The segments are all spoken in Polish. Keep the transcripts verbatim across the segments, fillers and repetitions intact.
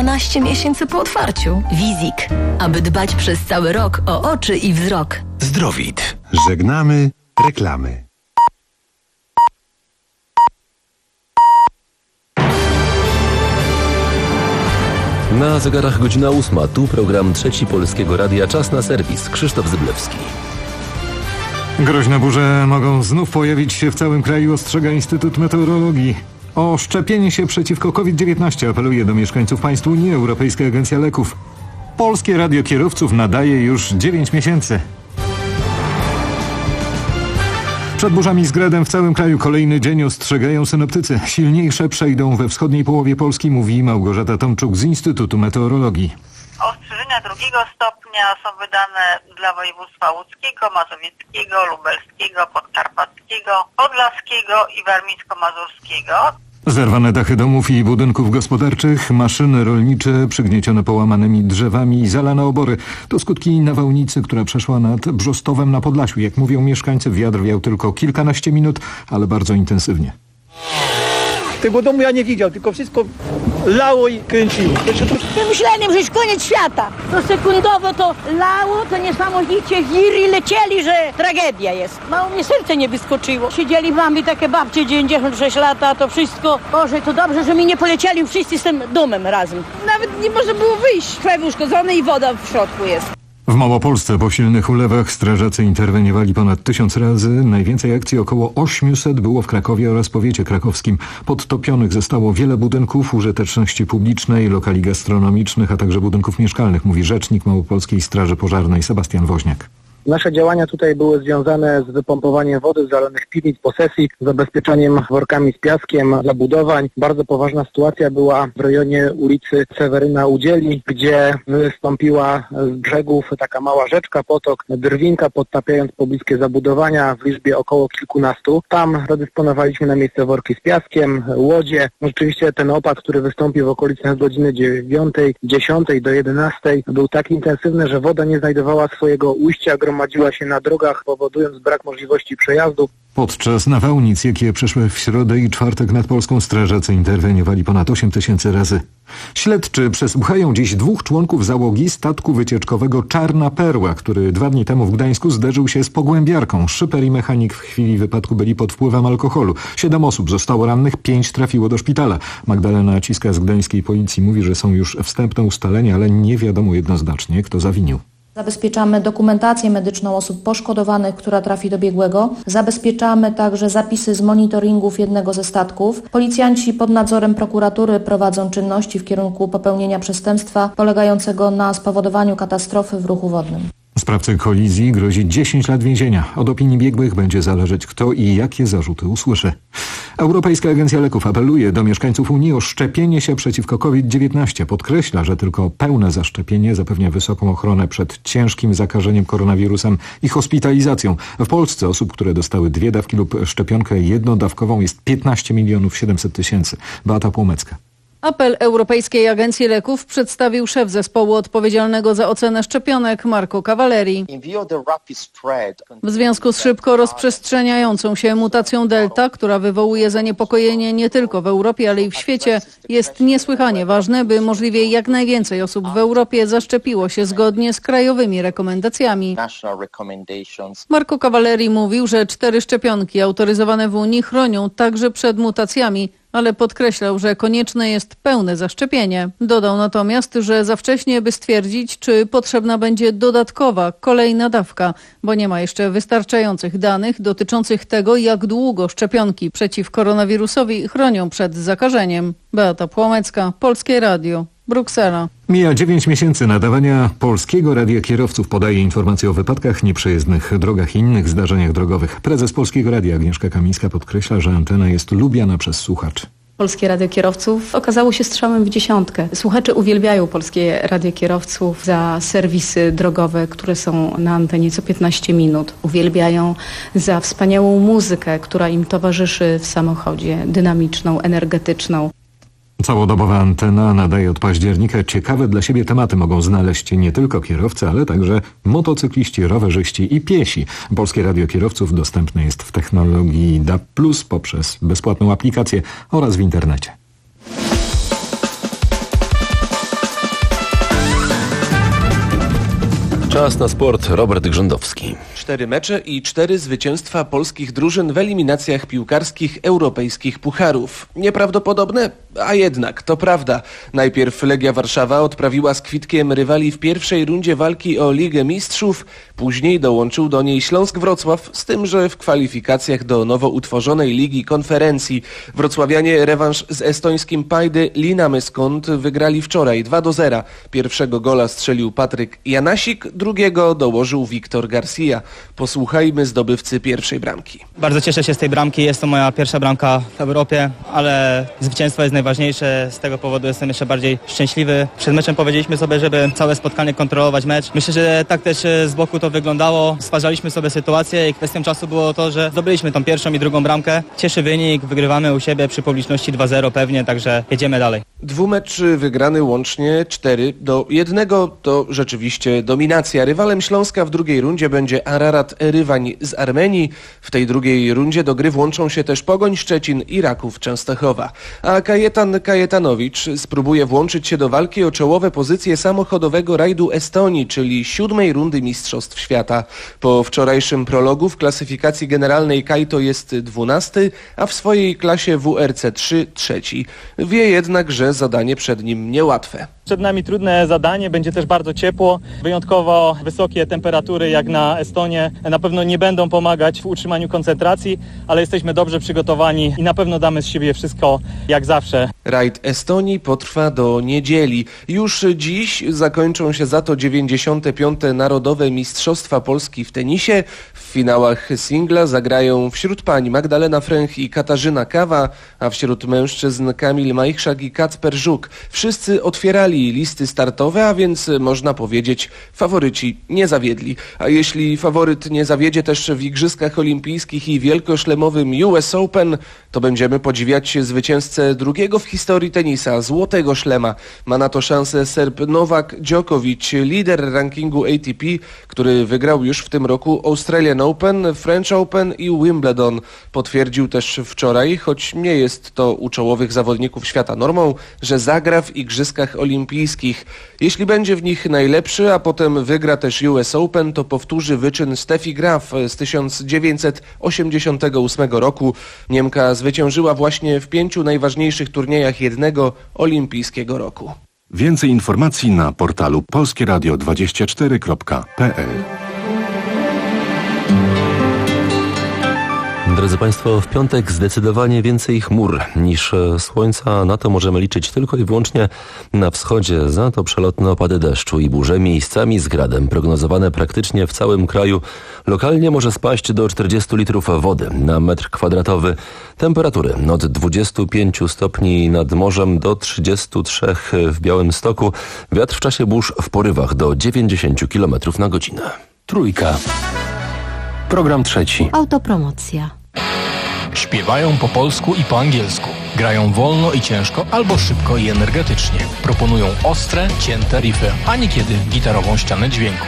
dwanaście miesięcy po otwarciu. Wizik, aby dbać przez cały rok o oczy i wzrok. Zdrowit. Żegnamy reklamy. Na zegarach godzina ósma. Tu program Trzeci Polskiego Radia. Czas na serwis. Krzysztof Zyblewski. Groźne burze mogą znów pojawić się w całym kraju, ostrzega Instytut Meteorologii. O szczepienie się przeciwko COVID dziewiętnaście apeluje do mieszkańców państw Unii Europejska Agencja Leków. Polskie Radio Kierowców nadaje już dziewięć miesięcy. Przed burzami z gradem w całym kraju kolejny dzień ostrzegają synoptycy. Silniejsze przejdą we wschodniej połowie Polski, mówi Małgorzata Tomczuk z Instytutu Meteorologii. Ostrzeżenia drugiego stopnia są wydane dla województwa łódzkiego, mazowieckiego, lubelskiego, podkarpackiego, podlaskiego i warmińsko-mazurskiego. Zerwane dachy domów i budynków gospodarczych, maszyny rolnicze przygniecione połamanymi drzewami i zalane obory. To skutki nawałnicy, która przeszła nad Brzostowem na Podlasiu. Jak mówią mieszkańcy, wiatr wiał tylko kilkanaście minut, ale bardzo intensywnie. Tego domu ja nie widział, tylko wszystko lało i kręciło. Ja myślałem, że jest koniec świata. To sekundowo to lało, to niesamowicie wiry lecieli, że tragedia jest. Mało mnie serce nie wyskoczyło. Siedzieli mamy takie babcie dziewięćdziesiąt sześć lat, a to wszystko. Boże, to dobrze, że mi nie polecieli wszyscy z tym domem razem. Nawet nie można było wyjść. Chleb uszkodzony i woda w środku jest. W Małopolsce po silnych ulewach strażacy interweniowali ponad tysiąc razy. Najwięcej akcji, około osiemset, było w Krakowie oraz powiecie krakowskim. Podtopionych zostało wiele budynków użyteczności publicznej, lokali gastronomicznych, a także budynków mieszkalnych, mówi rzecznik Małopolskiej Straży Pożarnej Sebastian Woźniak. Nasze działania tutaj były związane z wypompowaniem wody z zalanych piwnic, posesji, zabezpieczaniem workami z piaskiem, zabudowań. Bardzo poważna sytuacja była w rejonie ulicy Seweryna Udzieli, gdzie wystąpiła z brzegów taka mała rzeczka, potok, drwinka, podtapiając pobliskie zabudowania w liczbie około kilkunastu. Tam zadysponowaliśmy na miejsce worki z piaskiem, łodzie. No, rzeczywiście ten opad, który wystąpił w okolicach godziny dziewiątej, dziesiątej do jedenastej, był tak intensywny, że woda nie znajdowała swojego ujścia, gromadziła się na drogach, powodując brak możliwości przejazdu. Podczas nawałnic, jakie przeszły w środę i czwartek nad Polską, strażacy interweniowali ponad osiem tysięcy razy. Śledczy przesłuchają dziś dwóch członków załogi statku wycieczkowego Czarna Perła, który dwa dni temu w Gdańsku zderzył się z pogłębiarką. Szyper i mechanik w chwili wypadku byli pod wpływem alkoholu. Siedem osób zostało rannych, pięć trafiło do szpitala. Magdalena Ciska z gdańskiej policji mówi, że są już wstępne ustalenia, ale nie wiadomo jednoznacznie, kto zawinił. Zabezpieczamy dokumentację medyczną osób poszkodowanych, która trafi do biegłego. Zabezpieczamy także zapisy z monitoringów jednego ze statków. Policjanci pod nadzorem prokuratury prowadzą czynności w kierunku popełnienia przestępstwa polegającego na spowodowaniu katastrofy w ruchu wodnym. Sprawcy kolizji grozi dziesięć lat więzienia. Od opinii biegłych będzie zależeć, kto i jakie zarzuty usłyszy. Europejska Agencja Leków apeluje do mieszkańców Unii o szczepienie się przeciwko COVID dziewiętnaście. Podkreśla, że tylko pełne zaszczepienie zapewnia wysoką ochronę przed ciężkim zakażeniem koronawirusem i hospitalizacją. W Polsce osób, które dostały dwie dawki lub szczepionkę jednodawkową jest piętnaście milionów siedemset tysięcy. Beata Płomecka. Apel Europejskiej Agencji Leków przedstawił szef zespołu odpowiedzialnego za ocenę szczepionek Marco Cavalleri. W związku z szybko rozprzestrzeniającą się mutacją Delta, która wywołuje zaniepokojenie nie tylko w Europie, ale i w świecie, jest niesłychanie ważne, by możliwie jak najwięcej osób w Europie zaszczepiło się zgodnie z krajowymi rekomendacjami. Marco Cavalleri mówił, że cztery szczepionki autoryzowane w Unii chronią także przed mutacjami, ale podkreślał, że konieczne jest pełne zaszczepienie. Dodał natomiast, że za wcześnie, by stwierdzić, czy potrzebna będzie dodatkowa, kolejna dawka, bo nie ma jeszcze wystarczających danych dotyczących tego, jak długo szczepionki przeciw koronawirusowi chronią przed zakażeniem. Beata Płomecka, Polskie Radio, Bruksela. Mija dziewięć miesięcy nadawania Polskiego Radia Kierowców, podaje informacje o wypadkach, nieprzejezdnych drogach i innych zdarzeniach drogowych. Prezes Polskiego Radia Agnieszka Kamińska podkreśla, że antena jest lubiana przez słuchaczy. Polskie Radio Kierowców okazało się strzałem w dziesiątkę. Słuchacze uwielbiają Polskie Radio Kierowców za serwisy drogowe, które są na antenie co piętnaście minut. Uwielbiają za wspaniałą muzykę, która im towarzyszy w samochodzie, dynamiczną, energetyczną. Całodobowa antena nadaje od października. Ciekawe dla siebie tematy mogą znaleźć nie tylko kierowcy, ale także motocykliści, rowerzyści i piesi. Polskie Radio Kierowców dostępne jest w technologii D A B plus, poprzez bezpłatną aplikację oraz w internecie. Czas na sport. Robert Grzędowski. Cztery mecze i cztery zwycięstwa polskich drużyn w eliminacjach piłkarskich europejskich pucharów. Nieprawdopodobne? A jednak, to prawda. Najpierw Legia Warszawa odprawiła z kwitkiem rywali w pierwszej rundzie walki o Ligę Mistrzów, później dołączył do niej Śląsk Wrocław, z tym, że w kwalifikacjach do nowo utworzonej Ligi Konferencji. Wrocławianie rewanż z estońskim Pajdy Linameskond wygrali wczoraj dwa do zera. Pierwszego gola strzelił Patryk Janasik, drugiego dołożył Wiktor Garcia. Posłuchajmy zdobywcy pierwszej bramki. Bardzo cieszę się z tej bramki, jest to moja pierwsza bramka w Europie, ale zwycięstwo jest najważniejsze, z tego powodu jestem jeszcze bardziej szczęśliwy. Przed meczem powiedzieliśmy sobie, żeby całe spotkanie kontrolować mecz. Myślę, że tak też z boku to wyglądało. Stwarzaliśmy sobie sytuację i kwestią czasu było to, że zdobyliśmy tą pierwszą i drugą bramkę. Cieszy wynik, wygrywamy u siebie przy publiczności dwa zero pewnie, także jedziemy dalej. Dwumecz wygrany łącznie cztery do jednego to rzeczywiście dominacja. Rywalem Śląska w drugiej rundzie będzie Ararat Erywań z Armenii. W tej drugiej rundzie do gry włączą się też Pogoń Szczecin i Raków Częstochowa. A Kajetan Kajetanowicz spróbuje włączyć się do walki o czołowe pozycje samochodowego rajdu Estonii, czyli siódmej rundy Mistrzostw Świata. Po wczorajszym prologu w klasyfikacji generalnej Kaito jest dwunasty, a w swojej klasie W R C trzy trzeci. Wie jednak, że zadanie przed nim niełatwe. Przed nami trudne zadanie, będzie też bardzo ciepło, wyjątkowo wysokie temperatury jak na Estonię na pewno nie będą pomagać w utrzymaniu koncentracji, ale jesteśmy dobrze przygotowani i na pewno damy z siebie wszystko jak zawsze. Rajd Estonii potrwa do niedzieli. Już dziś zakończą się za to dziewięćdziesiąte piąte Narodowe Mistrzostwa Polski w tenisie. W finałach singla zagrają wśród pań Magdalena Fręch i Katarzyna Kawa, a wśród mężczyzn Kamil Majchrzak i Kacper Żuk. Wszyscy otwierali listy startowe, a więc można powiedzieć, faworyci nie zawiedli. A jeśli faworyt nie zawiedzie też w Igrzyskach Olimpijskich i wielkoszlemowym U S Open, to będziemy podziwiać zwycięzcę drugiego w historii tenisa, złotego szlema. Ma na to szansę Serb Nowak Djokovic, lider rankingu A T P, który wygrał już w tym roku Australian Open, French Open i Wimbledon. Potwierdził też wczoraj, choć nie jest to u czołowych zawodników świata normą, że zagra w Igrzyskach Olimpijskich. Jeśli będzie w nich najlepszy, a potem wygra też U S Open, to powtórzy wyczyn Steffi Graf z tysiąc dziewięćset osiemdziesiątego ósmego roku. Niemka zwyciężyła właśnie w pięciu najważniejszych turniejach jednego olimpijskiego roku. Więcej informacji na portalu polskie radio dwadzieścia cztery kropka p l. Drodzy Państwo, w piątek zdecydowanie więcej chmur niż słońca. Na to możemy liczyć tylko i wyłącznie na wschodzie. Za to przelotne opady deszczu i burze miejscami z gradem prognozowane praktycznie w całym kraju. Lokalnie może spaść do czterdziestu litrów wody na metr kwadratowy. Temperatury od dwudziestu pięciu stopni nad morzem do trzydziestu trzech w Białymstoku. Wiatr w czasie burz w porywach do dziewięćdziesięciu kilometrów na godzinę. Trójka. Program trzeci. Autopromocja. Śpiewają po polsku i po angielsku. Grają wolno i ciężko albo szybko i energetycznie. Proponują ostre, cięte riffy, a niekiedy gitarową ścianę dźwięku.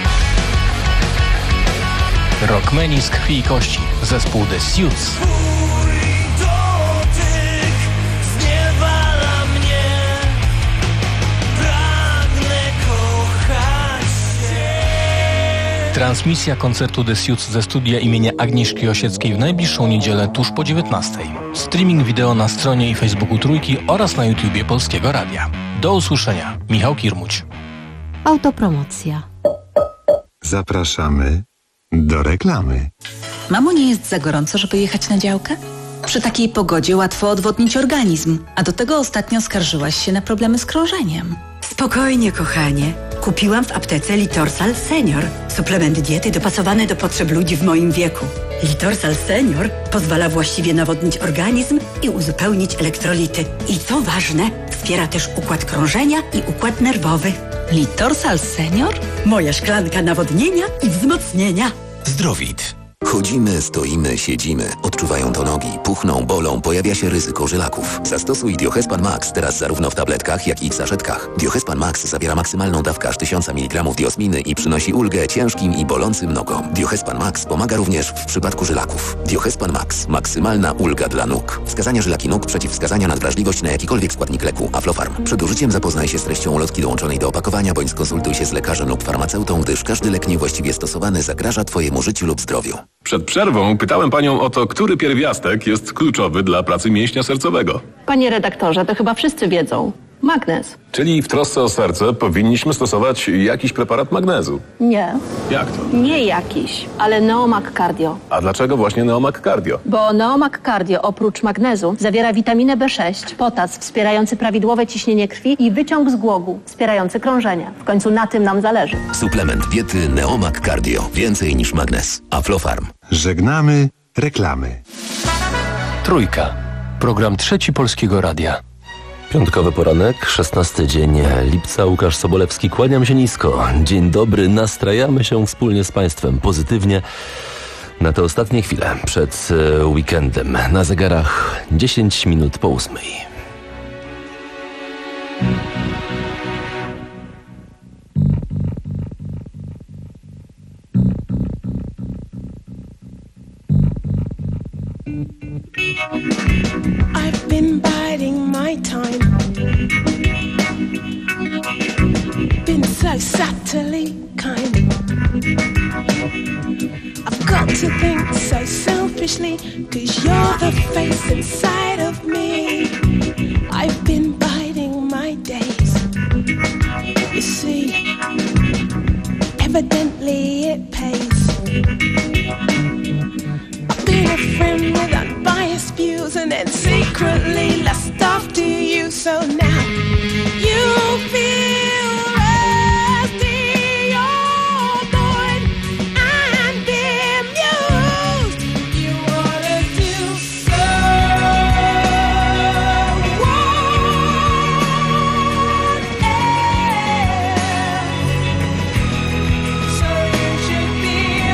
Rockmeni z krwi i kości. Zespół The Suits. Transmisja koncertu The Suits ze studia imienia Agnieszki Osieckiej w najbliższą niedzielę tuż po dziewiętnastej. Streaming wideo na stronie i Facebooku Trójki oraz na YouTubie Polskiego Radia. Do usłyszenia. Michał Kirmuć. Autopromocja. Zapraszamy do reklamy. Mamo, nie jest za gorąco, żeby jechać na działkę? Przy takiej pogodzie łatwo odwodnić organizm, a do tego ostatnio skarżyłaś się na problemy z krążeniem. Spokojnie, kochanie. Kupiłam w aptece Litorsal Senior. Suplement diety dopasowany do potrzeb ludzi w moim wieku. Litorsal Senior pozwala właściwie nawodnić organizm i uzupełnić elektrolity. I co ważne, wspiera też układ krążenia i układ nerwowy. Litorsal Senior? Moja szklanka nawodnienia i wzmocnienia. Zdrowit. Chodzimy, stoimy, siedzimy. Od odczuwają to nogi, puchną, bolą, pojawia się ryzyko żylaków. Zastosuj Diohespan Max teraz zarówno w tabletkach, jak i w saszetkach. Diohespan Max zawiera maksymalną dawkę aż tysiąc miligramów diosminy i przynosi ulgę ciężkim i bolącym nogom. Diohespan Max pomaga również w przypadku żylaków. Diohespan Max. Maksymalna ulga dla nóg. Wskazania żylaki nóg, przeciwwskazania na wrażliwość na jakikolwiek składnik leku. Aflofarm. Przed użyciem zapoznaj się z treścią ulotki dołączonej do opakowania, bądź skonsultuj się z lekarzem lub farmaceutą, gdyż każdy lek niewłaściwie stosowany zagraża Twojemu życiu lub zdrowiu. Przed przerwą pytałem panią o to, który pierwiastek jest kluczowy dla pracy mięśnia sercowego. Panie redaktorze, to chyba wszyscy wiedzą. Magnez. Czyli w trosce o serce powinniśmy stosować jakiś preparat magnezu. Nie. Jak to? Nie jakiś, ale Neomag Cardio. A dlaczego właśnie Neomag Cardio? Bo Neomag Cardio oprócz magnezu zawiera witaminę B sześć, potas wspierający prawidłowe ciśnienie krwi i wyciąg z głogu wspierający krążenie. W końcu na tym nam zależy. Suplement diety Neomag Cardio. Więcej niż magnez. Aflofarm. Żegnamy reklamy. Trójka. Program Trzeci Polskiego Radia. Piątkowy poranek, szesnasty dzień lipca. Łukasz Sobolewski, kłaniam się nisko. Dzień dobry, nastrajamy się wspólnie z Państwem pozytywnie na te ostatnie chwile przed weekendem. Na zegarach dziesięć minut po ósmej. I've been biding my time, been so subtly kind. I've got to think so selfishly, 'cause you're the face inside of me. I've been biding my days, you see, evidently it pays. I've been a friend with unbiased views and then secretly lust after you. So now you feel rusty, you're bored and bemused. You wanna do so what else? So you should be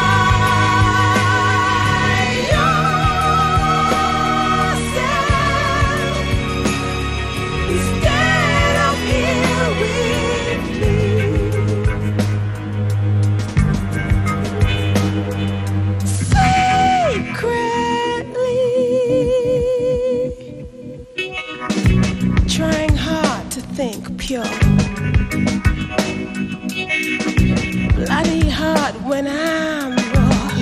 trying hard to think pure, bloody hard when I'm raw.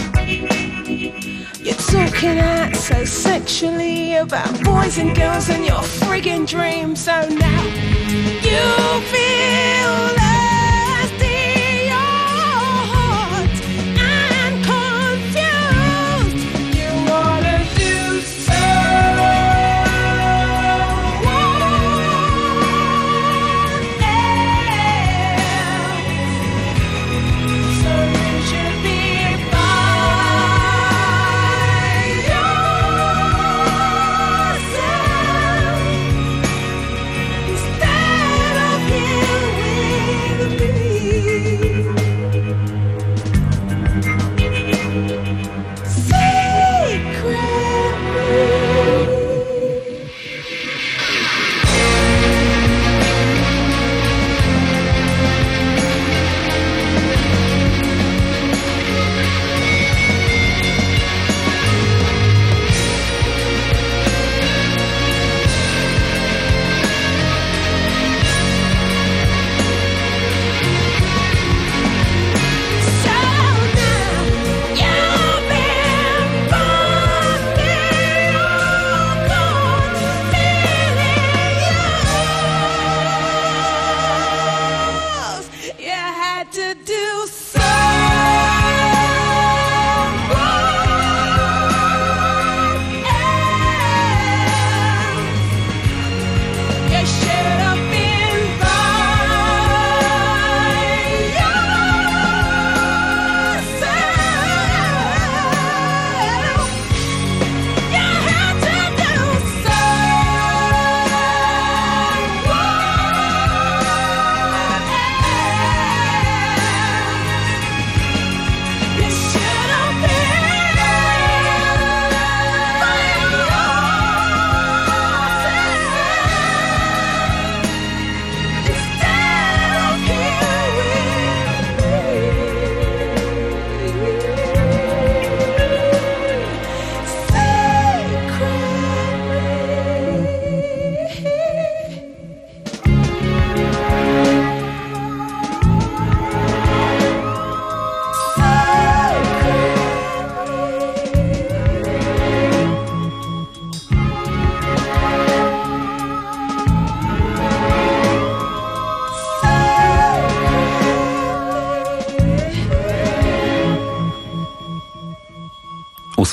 You're talking out so sexually about boys and girls and your friggin' dreams. So now you feel lusty, you're hot and confused. You wanna do so. Instead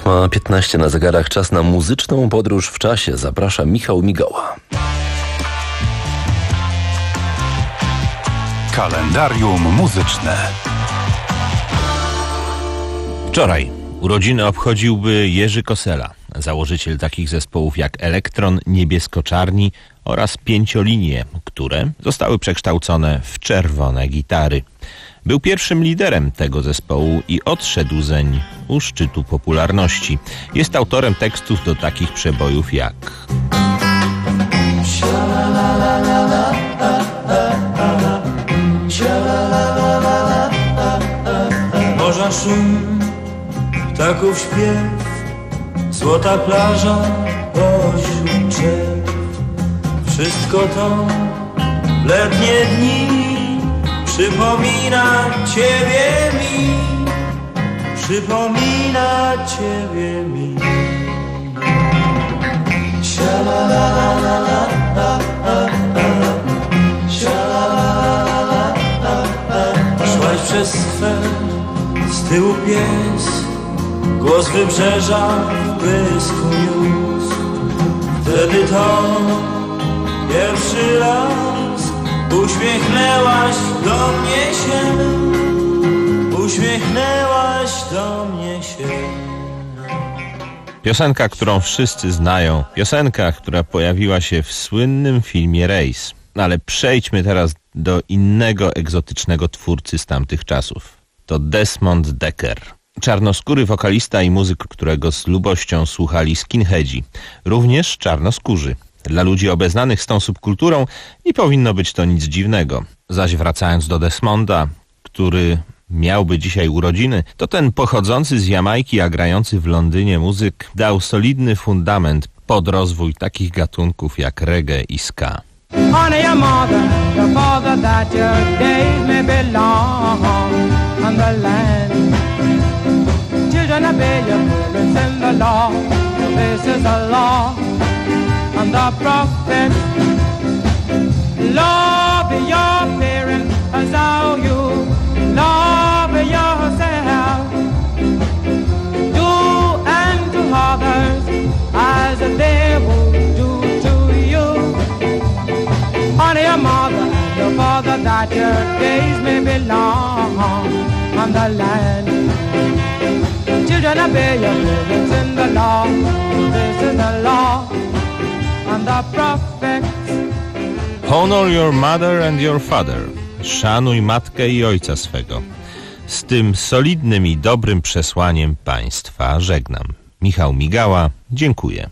Ósma piętnaście na zegarach. Czas na muzyczną podróż w czasie. Zaprasza Michał Migała. Kalendarium muzyczne. Wczoraj urodziny obchodziłby Jerzy Kosela, założyciel takich zespołów jak Elektron, Niebiesko-Czarni oraz Pięciolinie, które zostały przekształcone w czerwone gitary. Był pierwszym liderem tego zespołu i odszedł zeń u szczytu popularności. Jest autorem tekstów do takich przebojów jak Morza szum, ptaków śpiew, złota plaża pośród drzew. Wszystko to w letnie dni przypomina Ciebie mi, przypomina Ciebie mi. Szłaś przez skwer, z tyłu pies, głos wybrzeża w błysku niósł. Wtedy to pierwszy raz uśmiechnęłaś do mnie się, uśmiechnęłaś do mnie się. piosenka, którą wszyscy znają. Piosenka, która pojawiła się w słynnym filmie Rejs. Ale przejdźmy teraz do innego egzotycznego twórcy z tamtych czasów. To Desmond Decker. Czarnoskóry wokalista i muzyk, którego z lubością słuchali skinheadzi. Również czarnoskórzy. Dla ludzi obeznanych z tą subkulturą nie powinno być to nic dziwnego. Zaś wracając do Desmonda, który miałby dzisiaj urodziny, to ten pochodzący z Jamajki, a grający w Londynie muzyk dał solidny fundament pod rozwój takich gatunków jak reggae i ska. Honey, your mother, your father, that your days may belong on the land. Children, obey your parents in the law. This is the law and the prophet. Love your parents as how you love yourself. Do unto others as they will do to you. Honor your mother and your father, that your days may be long on the land. Children, obey your parents in the law. This is the law and the prophets. Honor your mother and your father. Szanuj matkę i ojca swego. Z tym solidnym i dobrym przesłaniem państwa żegnam. Michał Migała, dziękuję.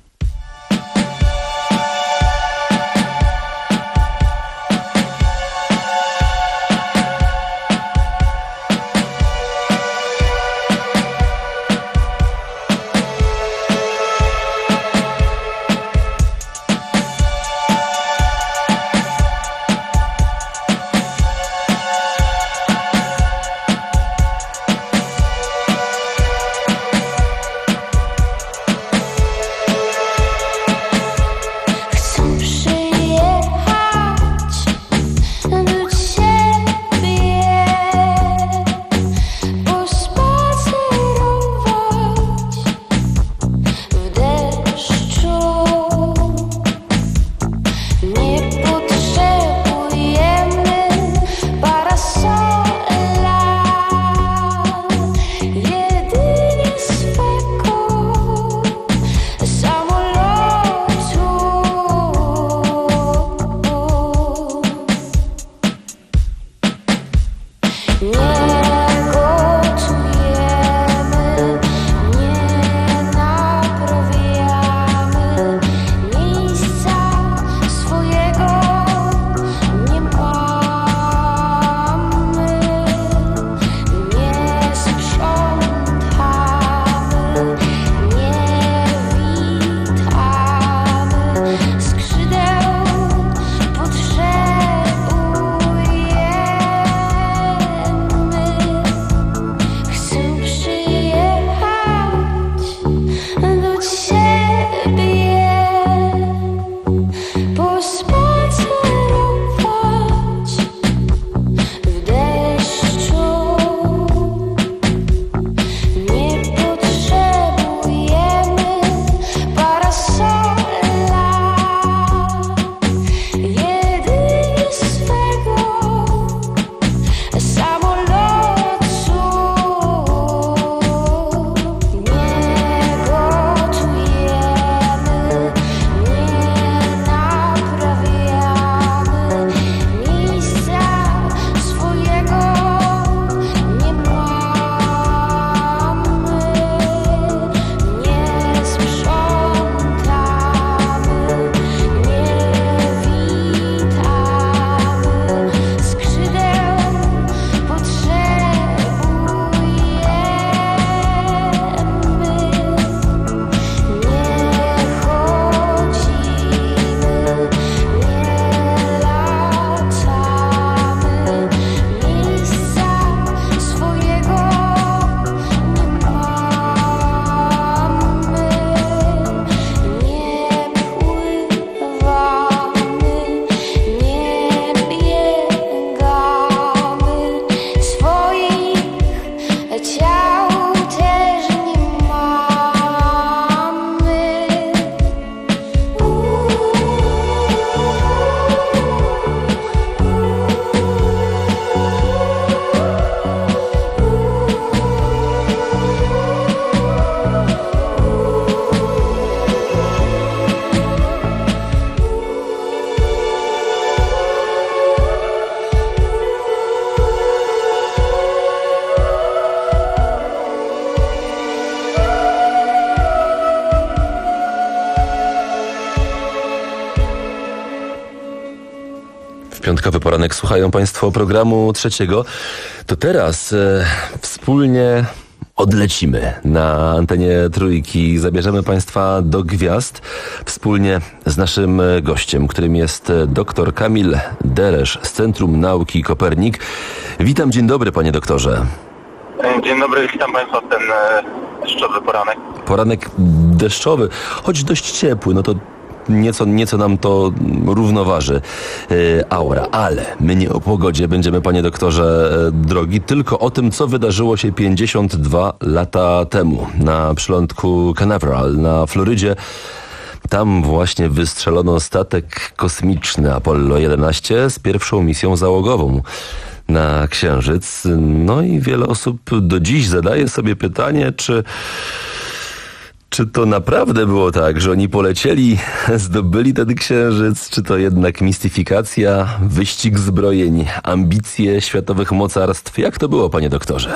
Piątkowy poranek słuchają Państwo programu trzeciego. To teraz e, wspólnie odlecimy na antenie Trójki. Zabierzemy Państwa do gwiazd wspólnie z naszym gościem, którym jest dr Kamil Deresz z Centrum Nauki Kopernik. Witam, dzień dobry, panie doktorze. Dzień dobry, witam Państwa w ten e, deszczowy poranek. Poranek deszczowy, choć dość ciepły, no to Nieco, nieco nam to równoważy e, aura, ale my nie o pogodzie będziemy, panie doktorze e, drogi, tylko o tym, co wydarzyło się pięćdziesiąt dwa lata temu na przylądku Canaveral na Florydzie. Tam właśnie wystrzelono statek kosmiczny Apollo jedenaście z pierwszą misją załogową na Księżyc. No i wiele osób do dziś zadaje sobie pytanie, czy... Czy to naprawdę było tak, że oni polecieli, zdobyli ten księżyc, czy to jednak mistyfikacja, wyścig zbrojeń, ambicje światowych mocarstw? Jak to było, panie doktorze?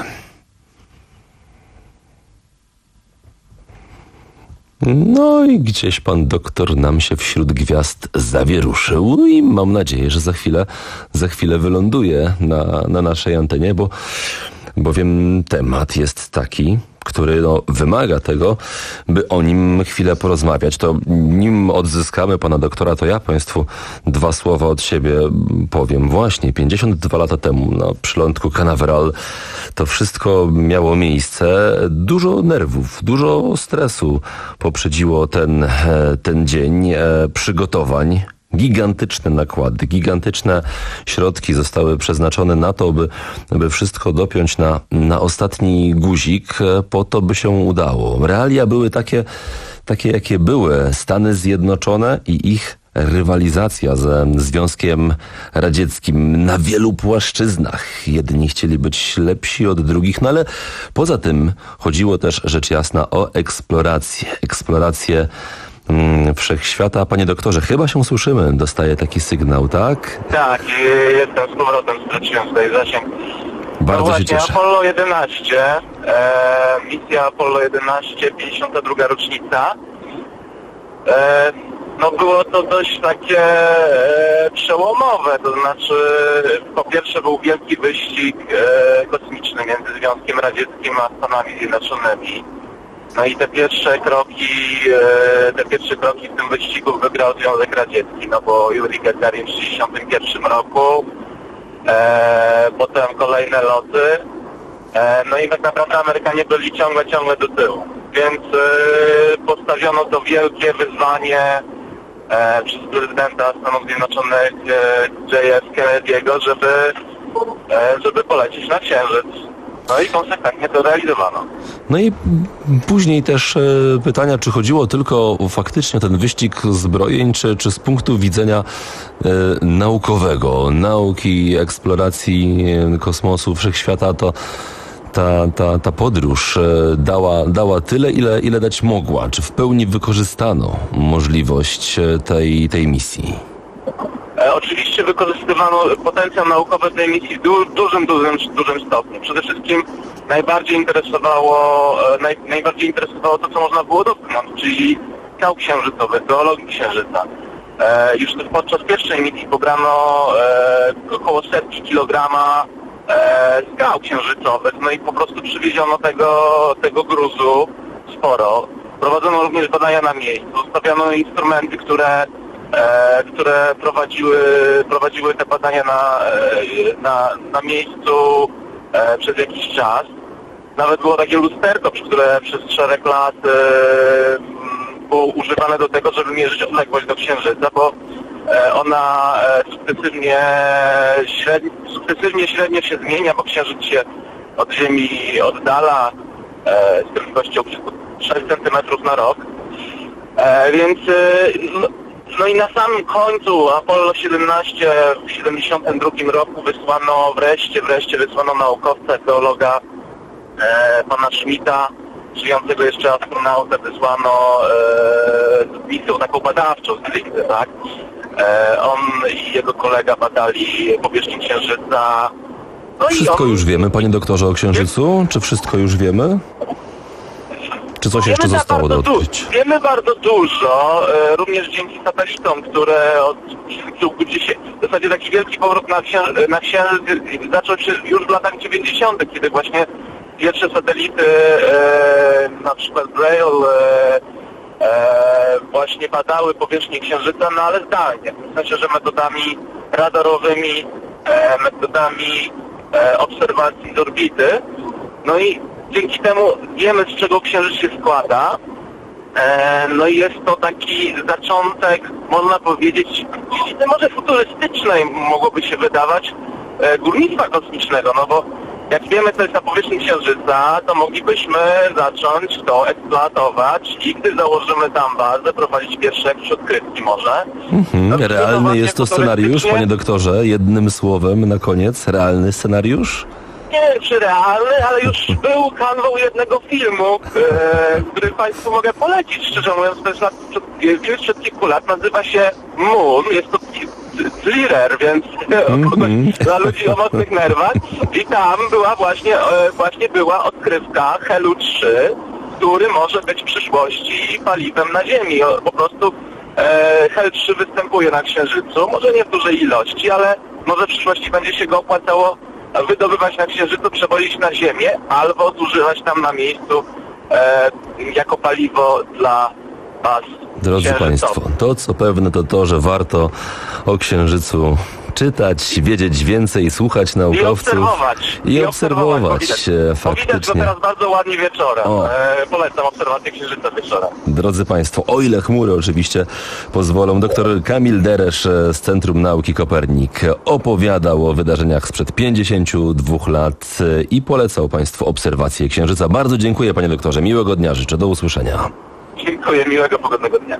No i gdzieś pan doktor nam się wśród gwiazd zawieruszył i mam nadzieję, że za chwilę, za chwilę wyląduje na, na naszej antenie, bo bowiem temat jest taki, który no, wymaga tego, by o nim chwilę porozmawiać. To nim odzyskamy pana doktora, to ja państwu dwa słowa od siebie powiem. Właśnie pięćdziesiąt dwa lata temu na przylądku Canaveral to wszystko miało miejsce. Dużo nerwów, dużo stresu poprzedziło ten, ten dzień przygotowań. Gigantyczne nakłady, gigantyczne środki zostały przeznaczone na to, by, by wszystko dopiąć na, na ostatni guzik, po to, by się udało. Realia były takie, takie, jakie były. Stany Zjednoczone i ich rywalizacja ze Związkiem Radzieckim na wielu płaszczyznach. Jedni chcieli być lepsi od drugich, no ale poza tym chodziło też, rzecz jasna, o eksplorację. Eksplorację wszechświata. Panie doktorze, chyba się słyszymy. Dostaję taki sygnał, tak? Tak, jestem z powrotem, straciłem tutaj zasięg. Bardzo no właśnie, się cieszę. Apollo jedenaście, e, misja Apollo jedenaście, pięćdziesiąta druga rocznica. E, no było to dość takie e, przełomowe, to znaczy po pierwsze był wielki wyścig e, kosmiczny między Związkiem Radzieckim a Stanami Zjednoczonymi. No i te pierwsze kroki, te pierwsze kroki w tym wyścigu wygrał Związek Radziecki, no bo Juri Gagarin w tysiąc dziewięćset sześćdziesiątym pierwszym roku, e, potem kolejne loty, e, no i tak naprawdę Amerykanie byli ciągle, ciągle do tyłu. Więc e, postawiono to wielkie wyzwanie e, przez prezydenta Stanów Zjednoczonych e, J F Kennedy'ego, żeby, e, żeby polecieć na Księżyc. No i konsekwentnie to realizowano. No i później też e, pytania, czy chodziło tylko o faktycznie ten wyścig zbrojeń, czy, czy z punktu widzenia e, naukowego, nauki, eksploracji kosmosu, wszechświata, to ta, ta, ta podróż e, dała, dała tyle, ile, ile dać mogła. Czy w pełni wykorzystano możliwość tej, tej misji? E, oczywiście wykorzystywano potencjał naukowy tej misji w du dużym, dużym, dużym stopniu. Przede wszystkim najbardziej interesowało, e, naj najbardziej interesowało to, co można było dotknąć, czyli skał księżycowych, geologii Księżyca. E, już podczas pierwszej misji pobrano e, około setki kilograma e, skał księżycowych, no i po prostu przywieziono tego, tego gruzu sporo. Prowadzono również badania na miejscu, stawiano instrumenty, które E, które prowadziły, prowadziły te badania na, e, na, na miejscu e, przez jakiś czas. Nawet było takie lusterko, które przez szereg lat e, było używane do tego, żeby mierzyć odległość do Księżyca, bo e, ona e, sukcesywnie, średni, sukcesywnie średnio się zmienia, bo Księżyc się od Ziemi oddala e, z prędkością sześć centymetrów na rok. E, więc e, no, No i na samym końcu Apollo siedemnaście w siedemdziesiątym drugim roku wysłano wreszcie, wreszcie wysłano naukowca, geologa e, pana Schmidta, żyjącego jeszcze astronautę, wysłano e, misją taką badawczą stricte, tak? E, on i jego kolega badali powierzchnię Księżyca. No wszystko i on... już wiemy, panie doktorze, o Księżycu? Czy wszystko już wiemy? Czy Czy coś Wiemy jeszcze za zostało do bardzo du- odkryć? Wiemy bardzo dużo, e, również dzięki satelitom, które od kilkudziesięciu, w zasadzie taki wielki powrót na, księ- na Księżyc zaczął się już w latach dziewięćdziesiątych, kiedy właśnie pierwsze satelity, e, na przykład Braille, e, e, właśnie badały powierzchnię Księżyca, no ale zdalnie, w sensie, że metodami radarowymi, e, metodami e, obserwacji z orbity. No i dzięki temu wiemy, z czego Księżyc się składa. E, no i jest to taki zaczątek, można powiedzieć, może futurystycznej mogłoby się wydawać, e, górnictwa kosmicznego, no bo jak wiemy, co jest na powierzchni Księżyca, to moglibyśmy zacząć to eksploatować i gdy założymy tam bazę, prowadzić pierwsze jakieś odkrywki może. Mhm. No, Realny jest to scenariusz, panie doktorze? Jednym słowem na koniec, realny scenariusz? Nie wiem, czy realny, ale już był kanwał jednego filmu, e, który Państwu mogę polecić, szczerze mówiąc, to jest na, przed, film sprzed kilku lat, nazywa się Moon, jest to thriller, więc mm-hmm. dla ludzi o mocnych nerwach i tam była właśnie, e, właśnie była odkrywka Helu trzy, który może być w przyszłości paliwem na Ziemi. O, po prostu e, Hel trzy występuje na Księżycu, może nie w dużej ilości, ale może w przyszłości będzie się go opłacało wydobywać na Księżycu, przewozić na Ziemię albo zużywać tam na miejscu e, jako paliwo dla baz Drodzy Państwo, to co pewne to to, że warto o Księżycu czytać, wiedzieć więcej, słuchać naukowców i obserwować. I, I obserwować, obserwować faktycznie. Widać go teraz bardzo ładnie wieczorem. E, polecam obserwację Księżyca wieczorem. Drodzy Państwo, o ile chmury oczywiście pozwolą, doktor Kamil Deresz z Centrum Nauki Kopernik opowiadał o wydarzeniach sprzed pięćdziesięciu dwóch lat i polecał Państwu obserwację Księżyca. Bardzo dziękuję, panie doktorze. Miłego dnia życzę. Do usłyszenia. Dziękuję. Miłego, pogodnego dnia.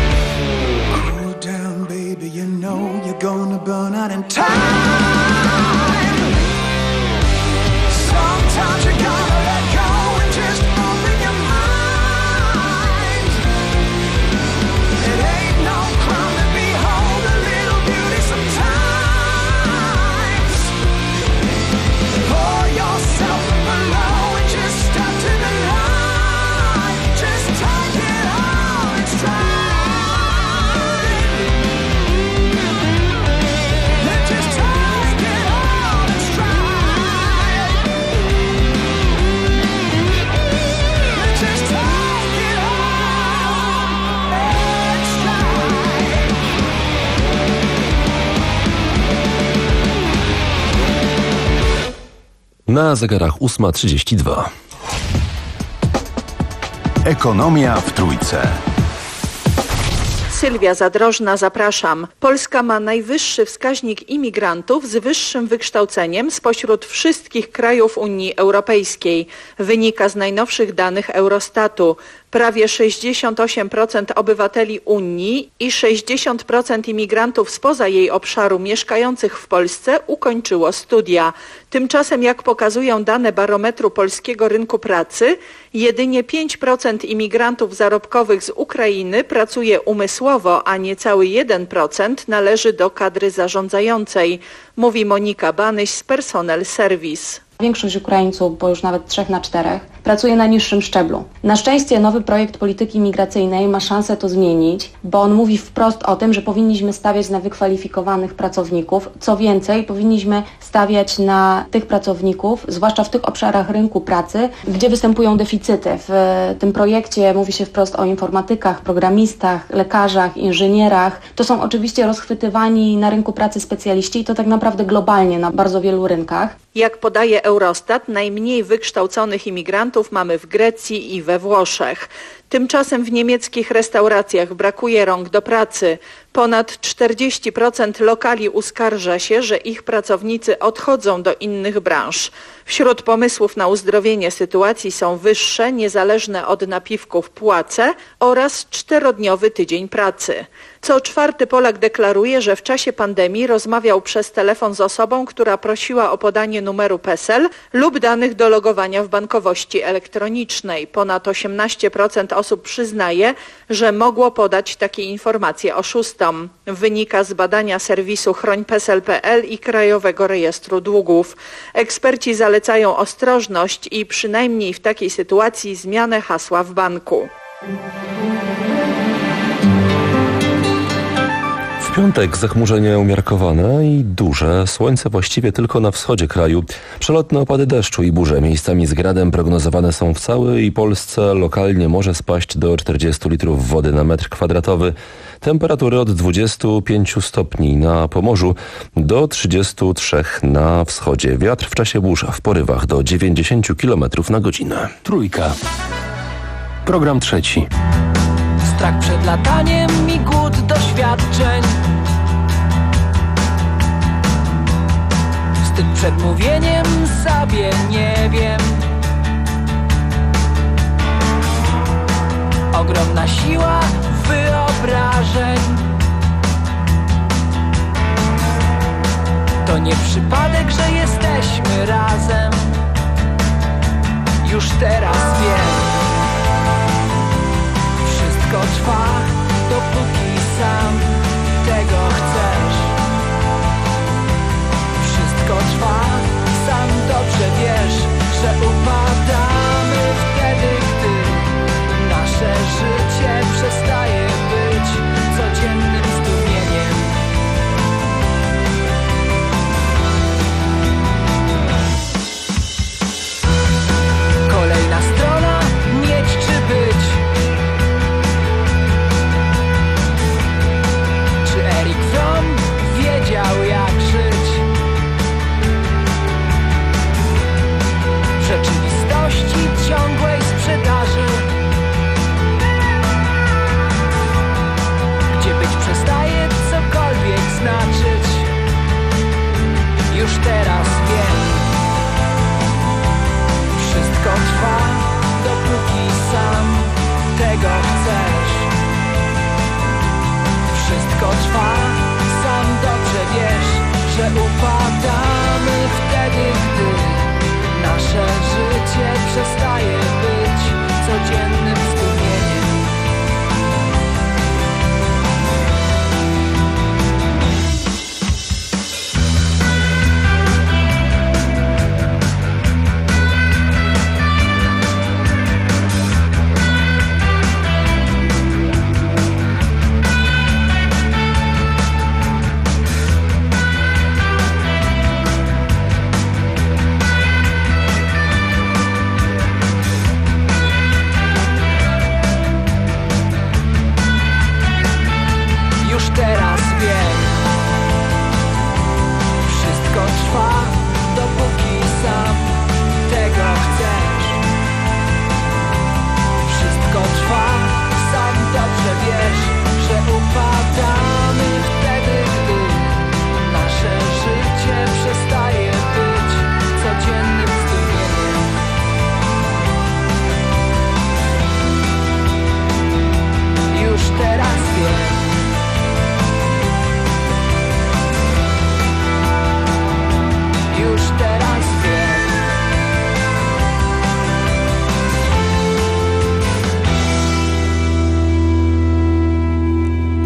Gonna burn out in time. Na zegarach ósma trzydzieści dwa. Ekonomia w Trójce. Sylwia Zadrożna, zapraszam. Polska ma najwyższy wskaźnik imigrantów z wyższym wykształceniem spośród wszystkich krajów Unii Europejskiej. Wynika z najnowszych danych Eurostatu. Prawie sześćdziesiąt osiem procent obywateli Unii i sześćdziesiąt procent imigrantów spoza jej obszaru mieszkających w Polsce ukończyło studia. Tymczasem, jak pokazują dane barometru polskiego rynku pracy, jedynie pięć procent imigrantów zarobkowych z Ukrainy pracuje umysłowo, a niecały jeden procent należy do kadry zarządzającej, mówi Monika Banyś z Personel Service. Większość Ukraińców, bo już nawet trzech na czterech, pracuje na niższym szczeblu. Na szczęście nowy projekt polityki migracyjnej ma szansę to zmienić, bo on mówi wprost o tym, że powinniśmy stawiać na wykwalifikowanych pracowników. Co więcej, powinniśmy stawiać na tych pracowników, zwłaszcza w tych obszarach rynku pracy, gdzie występują deficyty. W tym projekcie mówi się wprost o informatykach, programistach, lekarzach, inżynierach. To są oczywiście rozchwytywani na rynku pracy specjaliści i to tak naprawdę globalnie na bardzo wielu rynkach. Jak podaje Eurostat, najmniej wykształconych imigrantów mamy w Grecji i we Włoszech. Tymczasem w niemieckich restauracjach brakuje rąk do pracy. Ponad czterdzieści procent lokali uskarża się, że ich pracownicy odchodzą do innych branż. Wśród pomysłów na uzdrowienie sytuacji są wyższe, niezależne od napiwków płace oraz czterodniowy tydzień pracy. Co czwarty Polak deklaruje, że w czasie pandemii rozmawiał przez telefon z osobą, która prosiła o podanie numeru PESEL lub danych do logowania w bankowości elektronicznej. Ponad osiemnaście procent osób przyznaje, że mogło podać takie informacje oszustom. Wynika z badania serwisu chroń pesel kropka pe el i Krajowego Rejestru Długów. Eksperci zalecają ostrożność i przynajmniej w takiej sytuacji zmianę hasła w banku. W piątek zachmurzenie umiarkowane i duże. Słońce właściwie tylko na wschodzie kraju. Przelotne opady deszczu i burze miejscami z gradem prognozowane są w całej Polsce. Lokalnie może spaść do czterdziestu litrów wody na metr kwadratowy. Temperatury od dwudziestu pięciu stopni na Pomorzu do trzydziestu trzech na wschodzie. Wiatr w czasie burz w porywach do dziewięćdziesięciu kilometrów na godzinę. Trójka. Program trzeci. Strach przed lataniem i głód doświadczeń. Wstyd przed mówieniem sobie nie wiem. Ogromna siła wyobrażeń. To nie przypadek, że jesteśmy razem. Już teraz wiem. Wszystko trwa, dopóki sam tego chcesz. Wszystko trwa, sam dobrze wiesz, że upadamy wtedy, gdy nasze życie przestaje być codziennym zdumieniem. Kolejna strona, mieć czy być.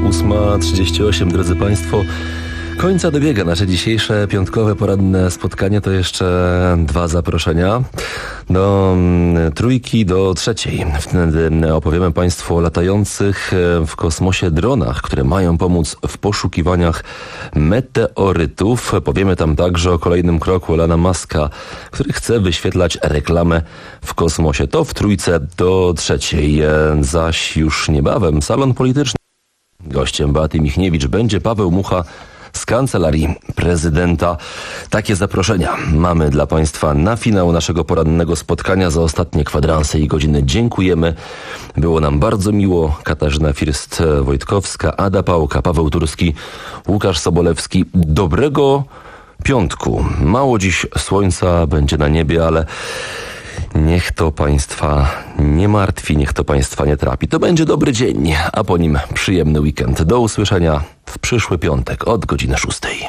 ósma trzydzieści osiem, drodzy Państwo. Końca dobiega nasze dzisiejsze piątkowe poranne spotkanie. To jeszcze dwa zaproszenia do mm, trójki, do trzeciej. Wtedy opowiemy Państwu o latających w kosmosie dronach, które mają pomóc w poszukiwaniach meteorytów. Powiemy tam także o kolejnym kroku Elona Muska, który chce wyświetlać reklamę w kosmosie. To w trójce do trzeciej. Zaś już niebawem salon polityczny. Gościem Beaty Michniewicz będzie Paweł Mucha z Kancelarii Prezydenta. Takie zaproszenia mamy dla Państwa na finał naszego porannego spotkania za ostatnie kwadranse i godziny. Dziękujemy. Było nam bardzo miło. Katarzyna First-Wojtkowska, Ada Pałka, Paweł Turski, Łukasz Sobolewski. Dobrego piątku. Mało dziś słońca będzie na niebie, ale niech to Państwa nie martwi, niech to Państwa nie trapi. To będzie dobry dzień, a po nim przyjemny weekend. Do usłyszenia w przyszły piątek od godziny szóstej.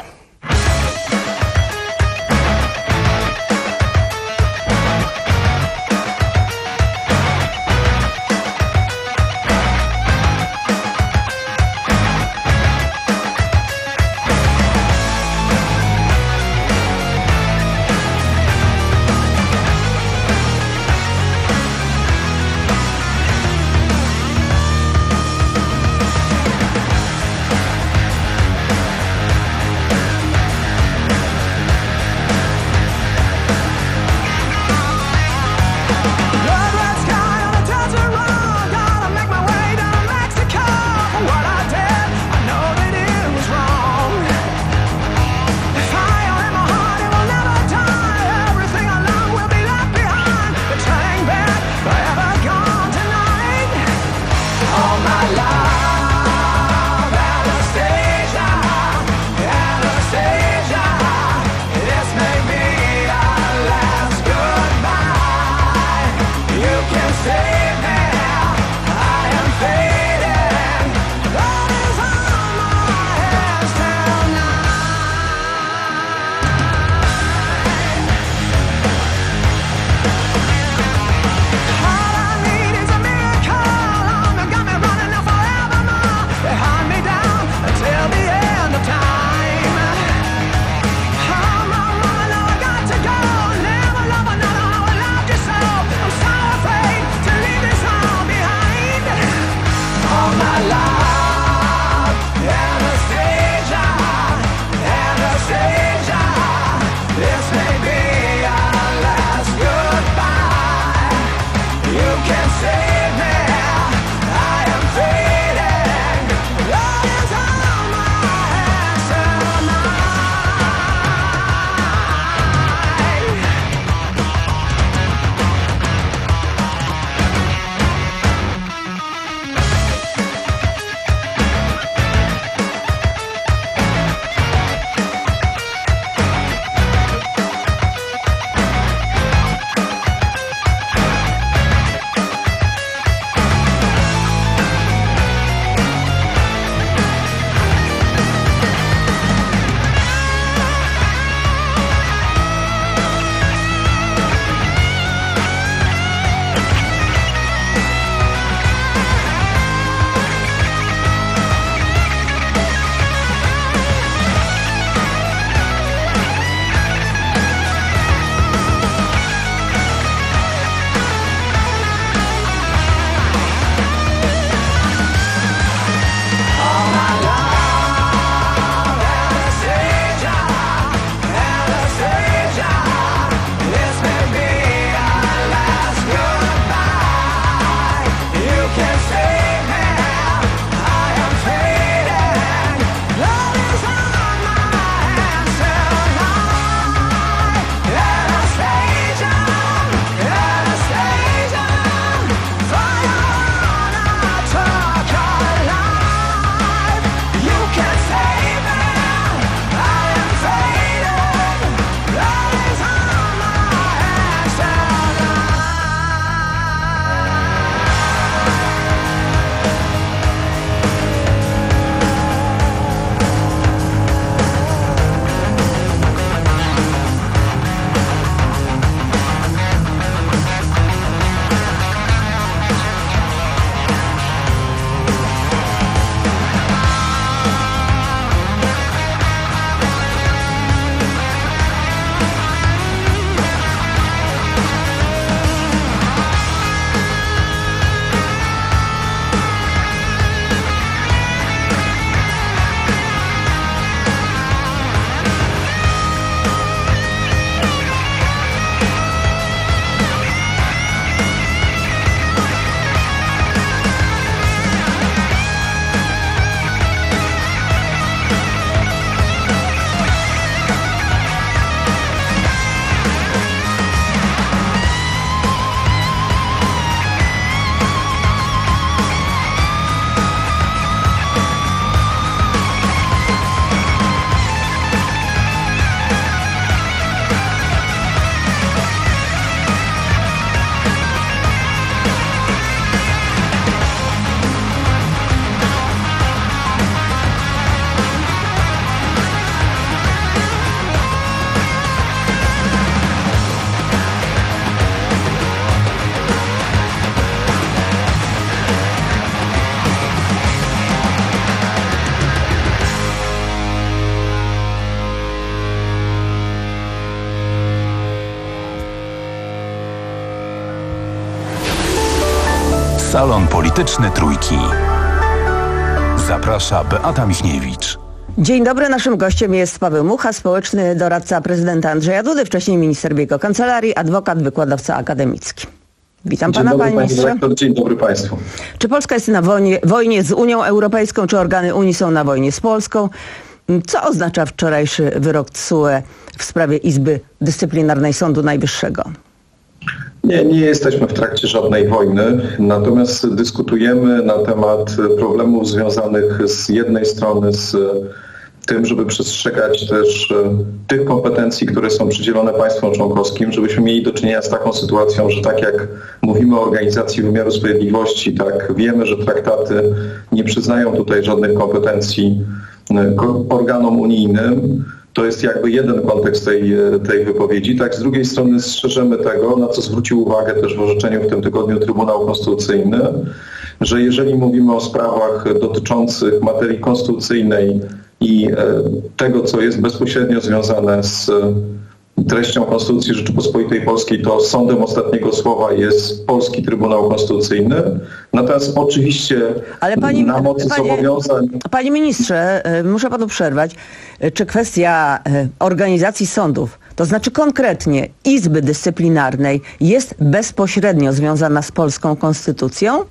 Salon Polityczny Trójki. Zaprasza Beata Michniewicz. Dzień dobry, naszym gościem jest Paweł Mucha, społeczny doradca prezydenta Andrzeja Dudy, wcześniej minister w jego kancelarii, adwokat, wykładowca akademicki. Witam pana, panie ministrze. Dzień dobry państwu. Czy Polska jest na wojnie, wojnie z Unią Europejską, czy organy Unii są na wojnie z Polską? Co oznacza wczorajszy wyrok T S U E w sprawie Izby Dyscyplinarnej Sądu Najwyższego? Nie, nie jesteśmy w trakcie żadnej wojny, natomiast dyskutujemy na temat problemów związanych z jednej strony z tym, żeby przestrzegać też tych kompetencji, które są przydzielone państwom członkowskim, żebyśmy mieli do czynienia z taką sytuacją, że tak jak mówimy o organizacji wymiaru sprawiedliwości, tak wiemy, że traktaty nie przyznają tutaj żadnych kompetencji organom unijnym. To jest jakby jeden kontekst tej, tej wypowiedzi. Tak, z drugiej strony strzeżemy tego, na co zwrócił uwagę też w orzeczeniu w tym tygodniu Trybunał Konstytucyjny, że jeżeli mówimy o sprawach dotyczących materii konstytucyjnej i tego, co jest bezpośrednio związane z treścią Konstytucji Rzeczypospolitej Polskiej, to sądem ostatniego słowa jest Polski Trybunał Konstytucyjny. Natomiast oczywiście Ale pani, na mocy panie, zobowiązań... Panie ministrze, muszę panu przerwać. Czy kwestia organizacji sądów, to znaczy konkretnie Izby Dyscyplinarnej, jest bezpośrednio związana z polską konstytucją?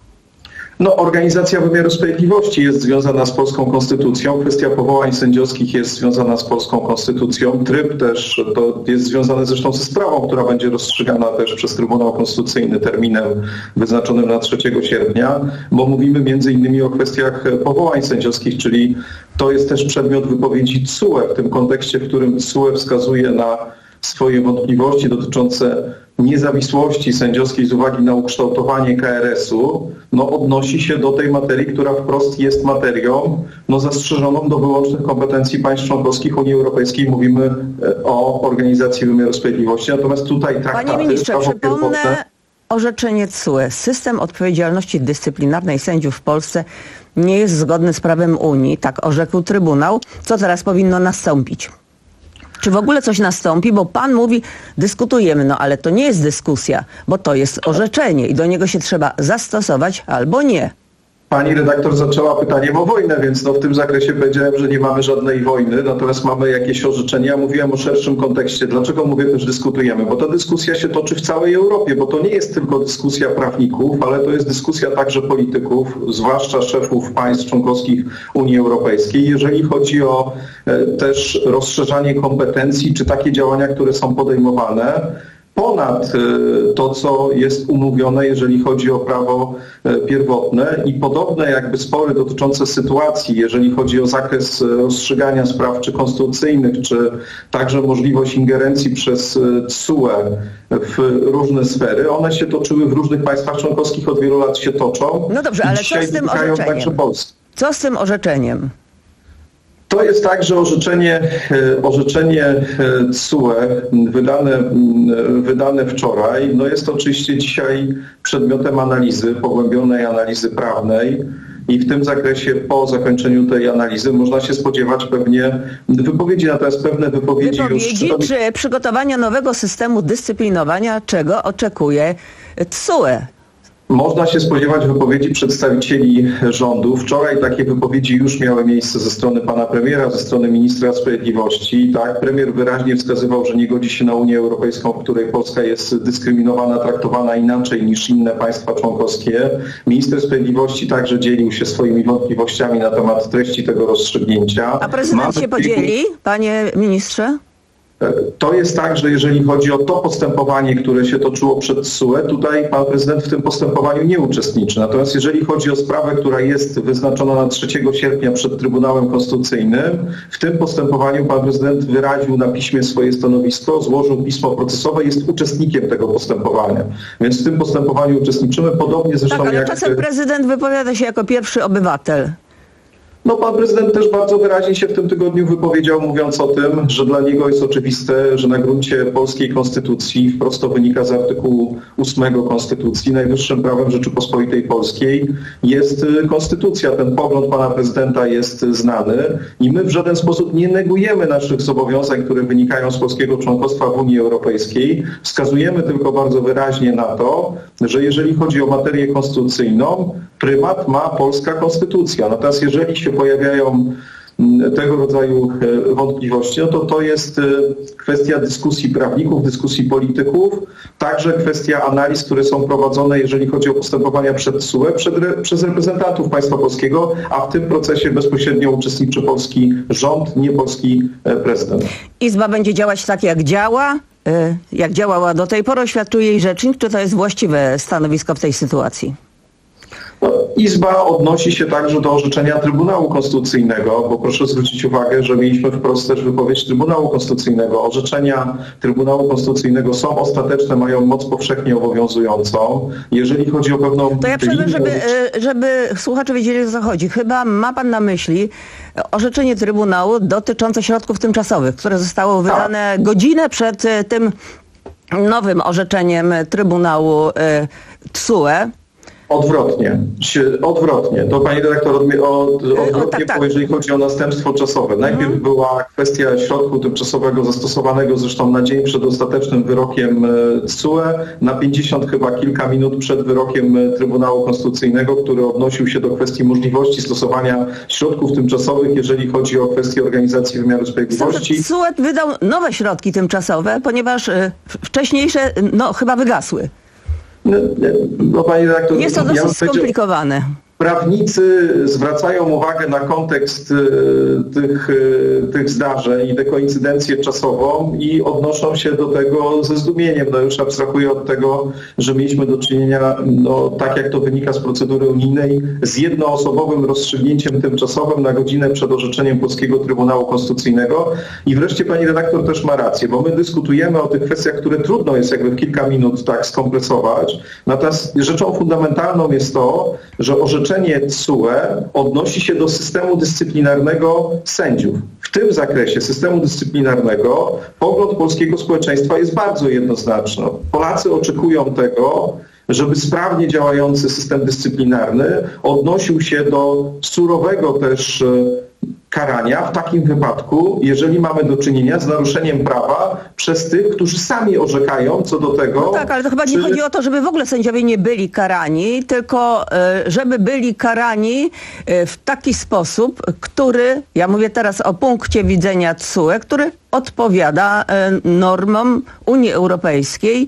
No, organizacja wymiaru sprawiedliwości jest związana z polską konstytucją. Kwestia powołań sędziowskich jest związana z polską konstytucją. Tryb też to jest związany zresztą ze sprawą, która będzie rozstrzygana też przez Trybunał Konstytucyjny terminem wyznaczonym na trzeciego sierpnia, bo mówimy między innymi o kwestiach powołań sędziowskich, czyli to jest też przedmiot wypowiedzi T S U E w tym kontekście, w którym T S U E wskazuje na swoje wątpliwości dotyczące niezawisłości sędziowskiej z uwagi na ukształtowanie K R S u, no odnosi się do tej materii, która wprost jest materią no, zastrzeżoną do wyłącznych kompetencji państw członkowskich Unii Europejskiej. Mówimy o Organizacji Wymiaru Sprawiedliwości. Natomiast tutaj traktaty... Panie ministrze, przypomnę orzeczenie T S U E. System odpowiedzialności dyscyplinarnej sędziów w Polsce nie jest zgodny z prawem Unii, tak orzekł Trybunał. Co teraz powinno nastąpić? Czy w ogóle coś nastąpi? Bo pan mówi, dyskutujemy, no ale to nie jest dyskusja, bo to jest orzeczenie i do niego się trzeba zastosować albo nie. Pani redaktor zaczęła pytaniem o wojnę, więc no w tym zakresie powiedziałem, że nie mamy żadnej wojny, natomiast mamy jakieś orzeczenia. Ja mówiłem o szerszym kontekście. Dlaczego mówię też dyskutujemy? Bo ta dyskusja się toczy w całej Europie, bo to nie jest tylko dyskusja prawników, ale to jest dyskusja także polityków, zwłaszcza szefów państw członkowskich Unii Europejskiej, jeżeli chodzi o e, też rozszerzanie kompetencji, czy takie działania, które są podejmowane ponad to, co jest umówione, jeżeli chodzi o prawo pierwotne i podobne jakby spory dotyczące sytuacji, jeżeli chodzi o zakres rozstrzygania spraw czy konstytucyjnych, czy także możliwość ingerencji przez T S U E w różne sfery. One się toczyły w różnych państwach członkowskich, od wielu lat się toczą. No dobrze, ale co z tym orzeczeniem? Co z tym orzeczeniem? To jest tak, że orzeczenie, orzeczenie T S U E wydane, wydane wczoraj, no jest oczywiście dzisiaj przedmiotem analizy, pogłębionej analizy prawnej i w tym zakresie po zakończeniu tej analizy można się spodziewać pewnie wypowiedzi, natomiast pewne wypowiedzi, wypowiedzi już... czy przygotowania nowego systemu dyscyplinowania, czego oczekuje T S U E? Można się spodziewać wypowiedzi przedstawicieli rządu. Wczoraj takie wypowiedzi już miały miejsce ze strony pana premiera, ze strony ministra sprawiedliwości. Tak, premier wyraźnie wskazywał, że nie godzi się na Unię Europejską, w której Polska jest dyskryminowana, traktowana inaczej niż inne państwa członkowskie. Minister sprawiedliwości także dzielił się swoimi wątpliwościami na temat treści tego rozstrzygnięcia. A prezydent Mamy się podzieli, panie ministrze? To jest tak, że jeżeli chodzi o to postępowanie, które się toczyło przed T S U E, tutaj pan prezydent w tym postępowaniu nie uczestniczy. Natomiast jeżeli chodzi o sprawę, która jest wyznaczona na trzeciego sierpnia przed Trybunałem Konstytucyjnym, w tym postępowaniu pan prezydent wyraził na piśmie swoje stanowisko, złożył pismo procesowe, jest uczestnikiem tego postępowania. Więc w tym postępowaniu uczestniczymy, podobnie zresztą tak, ale jak... czasem prezydent wypowiada się jako pierwszy obywatel. No pan prezydent też bardzo wyraźnie się w tym tygodniu wypowiedział, mówiąc o tym, że dla niego jest oczywiste, że na gruncie polskiej konstytucji, wprost to wynika z artykułu ósmego Konstytucji, najwyższym prawem Rzeczypospolitej Polskiej jest konstytucja. Ten pogląd pana prezydenta jest znany i my w żaden sposób nie negujemy naszych zobowiązań, które wynikają z polskiego członkostwa w Unii Europejskiej. Wskazujemy tylko bardzo wyraźnie na to, że jeżeli chodzi o materię konstytucyjną, prymat ma polska konstytucja. Natomiast jeżeli się pojawiają tego rodzaju wątpliwości, no to to jest kwestia dyskusji prawników, dyskusji polityków, także kwestia analiz, które są prowadzone, jeżeli chodzi o postępowania przed T S U E, przed, przez reprezentantów państwa polskiego, a w tym procesie bezpośrednio uczestniczy polski rząd, nie polski prezydent. Izba będzie działać tak, jak działa, jak działała do tej pory, oświadczuje jej rzecznik. Czy to jest właściwe stanowisko w tej sytuacji? Izba odnosi się także do orzeczenia Trybunału Konstytucyjnego, bo proszę zwrócić uwagę, że mieliśmy wprost też wypowiedź Trybunału Konstytucyjnego. Orzeczenia Trybunału Konstytucyjnego są ostateczne, mają moc powszechnie obowiązującą. Jeżeli chodzi o pewną... To ja przerwę, żeby, żeby słuchacze wiedzieli, o co chodzi. Chyba ma pan na myśli orzeczenie Trybunału dotyczące środków tymczasowych, które zostało wydane tak. godzinę przed tym nowym orzeczeniem Trybunału T S U E. Odwrotnie. Odwrotnie. To pani redaktor odmi- od, odwrotnie, o, tak, tak. jeżeli chodzi o następstwo czasowe. Najpierw mhm. była kwestia środku tymczasowego zastosowanego zresztą na dzień przed ostatecznym wyrokiem T S U E, na pięćdziesiąt chyba kilka minut przed wyrokiem Trybunału Konstytucyjnego, który odnosił się do kwestii możliwości stosowania środków tymczasowych, jeżeli chodzi o kwestię organizacji wymiaru sprawiedliwości. T S U E wydał nowe środki tymczasowe, ponieważ wcześniejsze no, chyba wygasły. No, no, pani redaktor, jest to dosyć ja skomplikowane. Prawnicy zwracają uwagę na kontekst y, tych, y, tych zdarzeń i tę koincydencję czasową i odnoszą się do tego ze zdumieniem. No już abstrahuję od tego, że mieliśmy do czynienia, no, tak jak to wynika z procedury unijnej, z jednoosobowym rozstrzygnięciem tymczasowym na godzinę przed orzeczeniem polskiego Trybunału Konstytucyjnego. I wreszcie pani redaktor też ma rację, bo my dyskutujemy o tych kwestiach, które trudno jest jakby w kilka minut tak skompresować. Natomiast rzeczą fundamentalną jest to, że orzeczenie T S U E odnosi się do systemu dyscyplinarnego sędziów. W tym zakresie systemu dyscyplinarnego pogląd polskiego społeczeństwa jest bardzo jednoznaczny. Polacy oczekują tego, żeby sprawnie działający system dyscyplinarny odnosił się do surowego też karania w takim wypadku, jeżeli mamy do czynienia z naruszeniem prawa przez tych, którzy sami orzekają co do tego... No tak, ale to chyba nie czy... chodzi o to, żeby w ogóle sędziowie nie byli karani, tylko żeby byli karani w taki sposób, który, ja mówię teraz o punkcie widzenia T S U E, który odpowiada normom Unii Europejskiej,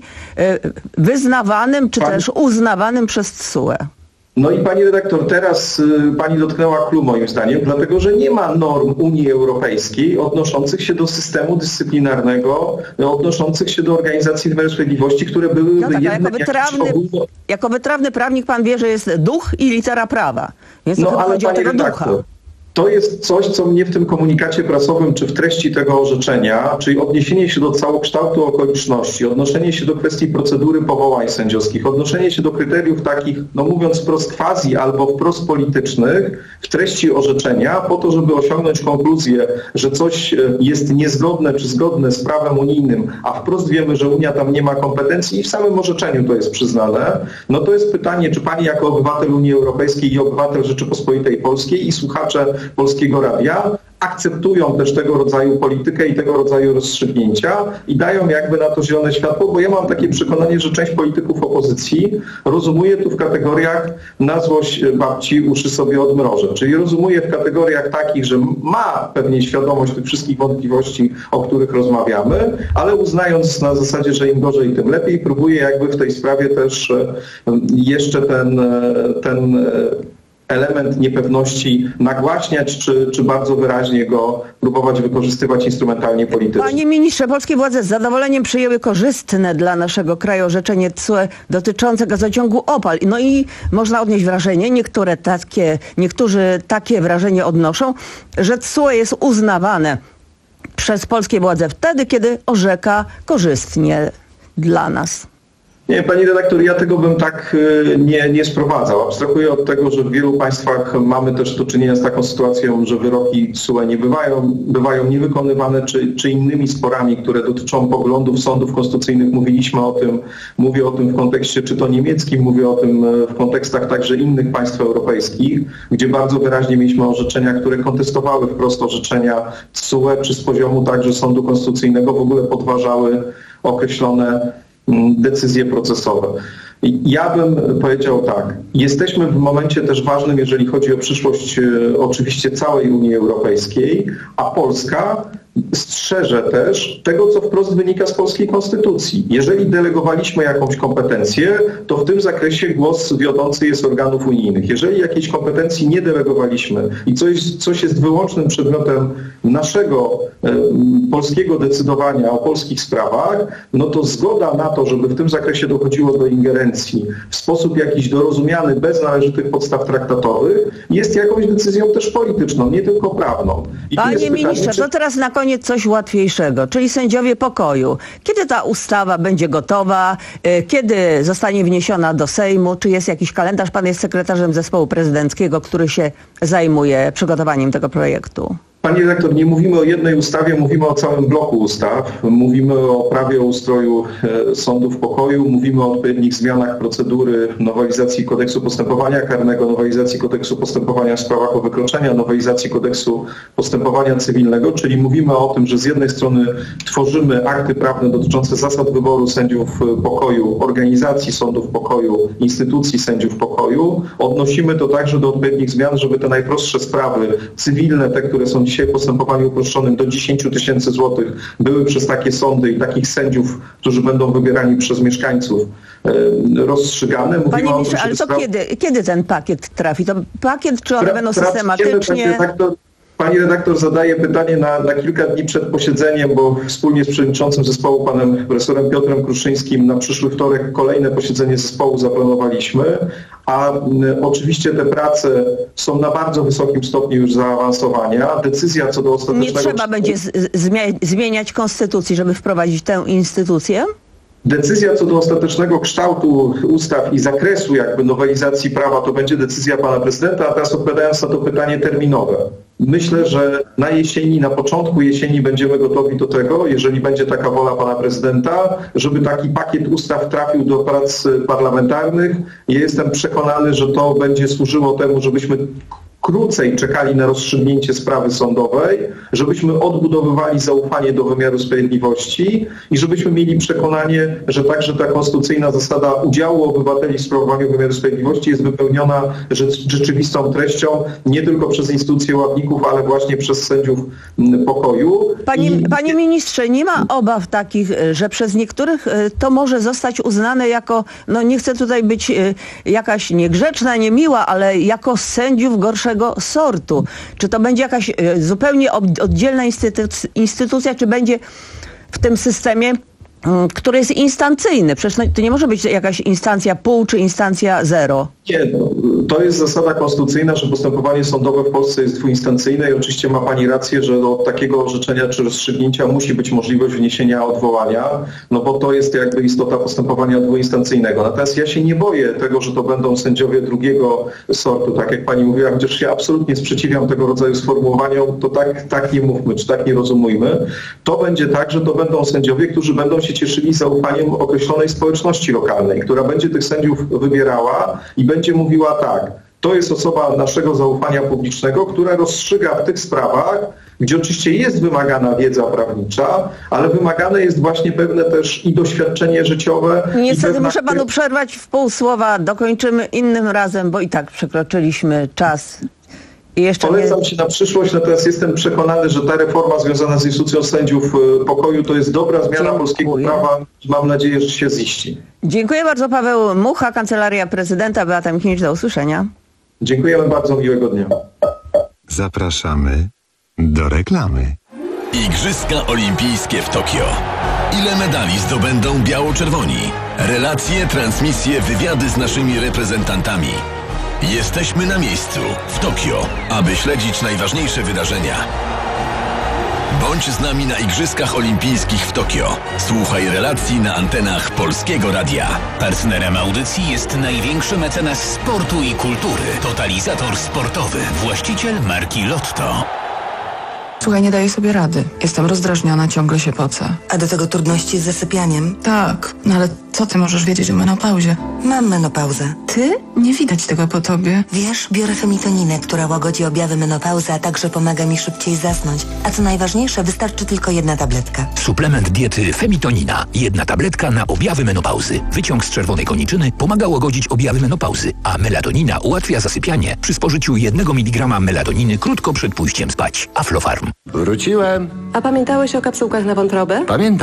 wyznawanym czy Pan... też uznawanym przez T S U E. No i pani redaktor, teraz y, pani dotknęła clou moim zdaniem, dlatego że nie ma norm Unii Europejskiej odnoszących się do systemu dyscyplinarnego, odnoszących się do organizacji wymiaru sprawiedliwości, które były... No tak, jako, wytrawny, ogólno... jako wytrawny prawnik pan wie, że jest duch i litera prawa. Więc no, ale chodzi o tego redaktor, ducha. To jest coś, co mnie w tym komunikacie prasowym, czy w treści tego orzeczenia, czyli odniesienie się do całokształtu okoliczności, odnoszenie się do kwestii procedury powołań sędziowskich, odnoszenie się do kryteriów takich, no mówiąc wprost quasi albo wprost politycznych w treści orzeczenia, po to, żeby osiągnąć konkluzję, że coś jest niezgodne czy zgodne z prawem unijnym, a wprost wiemy, że Unia tam nie ma kompetencji i w samym orzeczeniu to jest przyznane, no to jest pytanie, czy pani jako obywatel Unii Europejskiej i obywatel Rzeczypospolitej Polskiej i słuchacze Polskiego Radia akceptują też tego rodzaju politykę i tego rodzaju rozstrzygnięcia i dają jakby na to zielone światło, bo ja mam takie przekonanie, że część polityków opozycji rozumuje tu w kategoriach na złość babci uszy sobie odmrożę, czyli rozumuje w kategoriach takich, że ma pewnie świadomość tych wszystkich wątpliwości, o których rozmawiamy, ale uznając na zasadzie, że im gorzej, tym lepiej, próbuje jakby w tej sprawie też jeszcze ten, ten element niepewności nagłaśniać, czy, czy bardzo wyraźnie go próbować wykorzystywać instrumentalnie politycznie. Panie ministrze, polskie władze z zadowoleniem przyjęły korzystne dla naszego kraju orzeczenie T S U E dotyczące gazociągu Opal. No i można odnieść wrażenie, niektóre takie, niektórzy takie wrażenie odnoszą, że T S U E jest uznawane przez polskie władze wtedy, kiedy orzeka korzystnie dla nas. Nie, pani redaktor, ja tego bym tak nie, nie sprowadzał. Abstrahuję od tego, że w wielu państwach mamy też do czynienia z taką sytuacją, że wyroki T S U E nie bywają, bywają niewykonywane, czy, czy innymi sporami, które dotyczą poglądów sądów konstytucyjnych. Mówiliśmy o tym, mówię o tym w kontekście czy to niemieckim, mówię o tym w kontekstach także innych państw europejskich, gdzie bardzo wyraźnie mieliśmy orzeczenia, które kontestowały wprost orzeczenia T S U E, czy z poziomu także sądu konstytucyjnego w ogóle podważały określone decyzje procesowe. Ja bym powiedział tak, jesteśmy w momencie też ważnym, jeżeli chodzi o przyszłość oczywiście całej Unii Europejskiej, a Polska strzeże też tego, co wprost wynika z polskiej konstytucji. Jeżeli delegowaliśmy jakąś kompetencję, to w tym zakresie głos wiodący jest organów unijnych. Jeżeli jakiejś kompetencji nie delegowaliśmy i coś, coś jest wyłącznym przedmiotem naszego e, polskiego decydowania o polskich sprawach, no to zgoda na to, żeby w tym zakresie dochodziło do ingerencji w sposób jakiś dorozumiany, bez należytych podstaw traktatowych, jest jakąś decyzją też polityczną, nie tylko prawną. I Panie ministrze, czy... to teraz na koniec coś łatwiejszego, czyli sędziowie pokoju. Kiedy ta ustawa będzie gotowa? Kiedy zostanie wniesiona do Sejmu? Czy jest jakiś kalendarz? Pan jest sekretarzem zespołu prezydenckiego, który się zajmuje przygotowaniem tego projektu. Pani redaktor, nie mówimy o jednej ustawie, mówimy o całym bloku ustaw. Mówimy o prawie o ustroju e, sądów pokoju, mówimy o odpowiednich zmianach procedury, nowelizacji kodeksu postępowania karnego, nowelizacji kodeksu postępowania w sprawach o wykroczenia, nowelizacji kodeksu postępowania cywilnego, czyli mówimy o tym, że z jednej strony tworzymy akty prawne dotyczące zasad wyboru sędziów pokoju, organizacji sądów pokoju, instytucji sędziów pokoju. Odnosimy to także do odpowiednich zmian, żeby te najprostsze sprawy cywilne, te, które są dzisiaj w postępowaniu uproszczonym do dziesięć tysięcy złotych, były przez takie sądy i takich sędziów, którzy będą wybierani przez mieszkańców, e, rozstrzygane. Mówimy Panie ministrze, tym, ale to spraw... kiedy, kiedy ten pakiet trafi? To pakiet, czy one Tra- będą trafi systematycznie... Kiedy, tak, to... Pani redaktor zadaje pytanie na, na kilka dni przed posiedzeniem, bo wspólnie z przewodniczącym zespołu panem profesorem Piotrem Kruszyńskim na przyszły wtorek kolejne posiedzenie zespołu zaplanowaliśmy, a m, oczywiście te prace są na bardzo wysokim stopniu już zaawansowania. Decyzja co do ostatecznego... Nie trzeba będzie z, zmia- zmieniać konstytucji, żeby wprowadzić tę instytucję? Decyzja co do ostatecznego kształtu ustaw i zakresu jakby nowelizacji prawa to będzie decyzja pana prezydenta, a teraz odpowiadając na to pytanie terminowe. Myślę, że na jesieni, na początku jesieni będziemy gotowi do tego, jeżeli będzie taka wola pana prezydenta, żeby taki pakiet ustaw trafił do prac parlamentarnych. Ja jestem przekonany, że to będzie służyło temu, żebyśmy krócej czekali na rozstrzygnięcie sprawy sądowej, żebyśmy odbudowywali zaufanie do wymiaru sprawiedliwości i żebyśmy mieli przekonanie, że także ta konstytucyjna zasada udziału obywateli w sprawowaniu wymiaru sprawiedliwości jest wypełniona rzeczywistą treścią nie tylko przez instytucje ławników, ale właśnie przez sędziów pokoju. Panie, I... panie ministrze, nie ma obaw takich, że przez niektórych to może zostać uznane jako, no nie chcę tutaj być jakaś niegrzeczna, niemiła, ale jako sędziów gorszego sortu. Czy to będzie jakaś zupełnie oddzielna instytuc- instytucja, czy będzie w tym systemie, który jest instancyjny? Przecież to nie może być jakaś instancja pół czy instancja zero. Nie, no, to jest zasada konstytucyjna, że postępowanie sądowe w Polsce jest dwuinstancyjne i oczywiście ma pani rację, że do takiego orzeczenia czy rozstrzygnięcia musi być możliwość wniesienia odwołania, no bo to jest jakby istota postępowania dwuinstancyjnego. Natomiast ja się nie boję tego, że to będą sędziowie drugiego sortu, tak jak pani mówiła, chociaż się absolutnie sprzeciwiam tego rodzaju sformułowaniom, to tak, tak nie mówmy, czy tak nie rozumujmy. To będzie tak, że to będą sędziowie, którzy będą się cieszyli zaufaniem określonej społeczności lokalnej, która będzie tych sędziów wybierała i będzie mówiła tak, to jest osoba naszego zaufania publicznego, która rozstrzyga w tych sprawach, gdzie oczywiście jest wymagana wiedza prawnicza, ale wymagane jest właśnie pewne też i doświadczenie życiowe. Niestety pewna... muszę panu przerwać w pół słowa, dokończymy innym razem, bo i tak przekroczyliśmy czas. I jeszcze Polecam nie... się na przyszłość, natomiast jestem przekonany, że ta reforma związana z instytucją sędziów pokoju to jest dobra zmiana Dziękuję. polskiego prawa i mam nadzieję, że się ziści. Dziękuję bardzo. Paweł Mucha, Kancelaria Prezydenta, Beata Michniewicz, do usłyszenia. Dziękujemy bardzo, miłego dnia. Zapraszamy do reklamy. Igrzyska Olimpijskie w Tokio. Ile medali zdobędą biało-czerwoni? Relacje, transmisje, wywiady z naszymi reprezentantami. Jesteśmy na miejscu, w Tokio, aby śledzić najważniejsze wydarzenia. Bądź z nami na Igrzyskach Olimpijskich w Tokio. Słuchaj relacji na antenach Polskiego Radia. Partnerem audycji jest największy mecenas sportu i kultury. Totalizator sportowy. Właściciel marki Lotto. Słuchaj, nie daję sobie rady. Jestem rozdrażniona, ciągle się pocę. A do tego trudności z zasypianiem? Tak, no ale co ty możesz wiedzieć o menopauzie? Mam menopauzę. Ty? Nie widać tego po tobie. Wiesz, biorę femitoninę, która łagodzi objawy menopauzy, a także pomaga mi szybciej zasnąć. A co najważniejsze, wystarczy tylko jedna tabletka. Suplement diety Femitonina. Jedna tabletka na objawy menopauzy. Wyciąg z czerwonej koniczyny pomaga łagodzić objawy menopauzy, a melatonina ułatwia zasypianie przy spożyciu jednego miligrama melatoniny krótko przed pójściem spać. Aflofarm. Wróciłem. A pamiętałeś o kapsułkach na wątrobę? Pamiętam.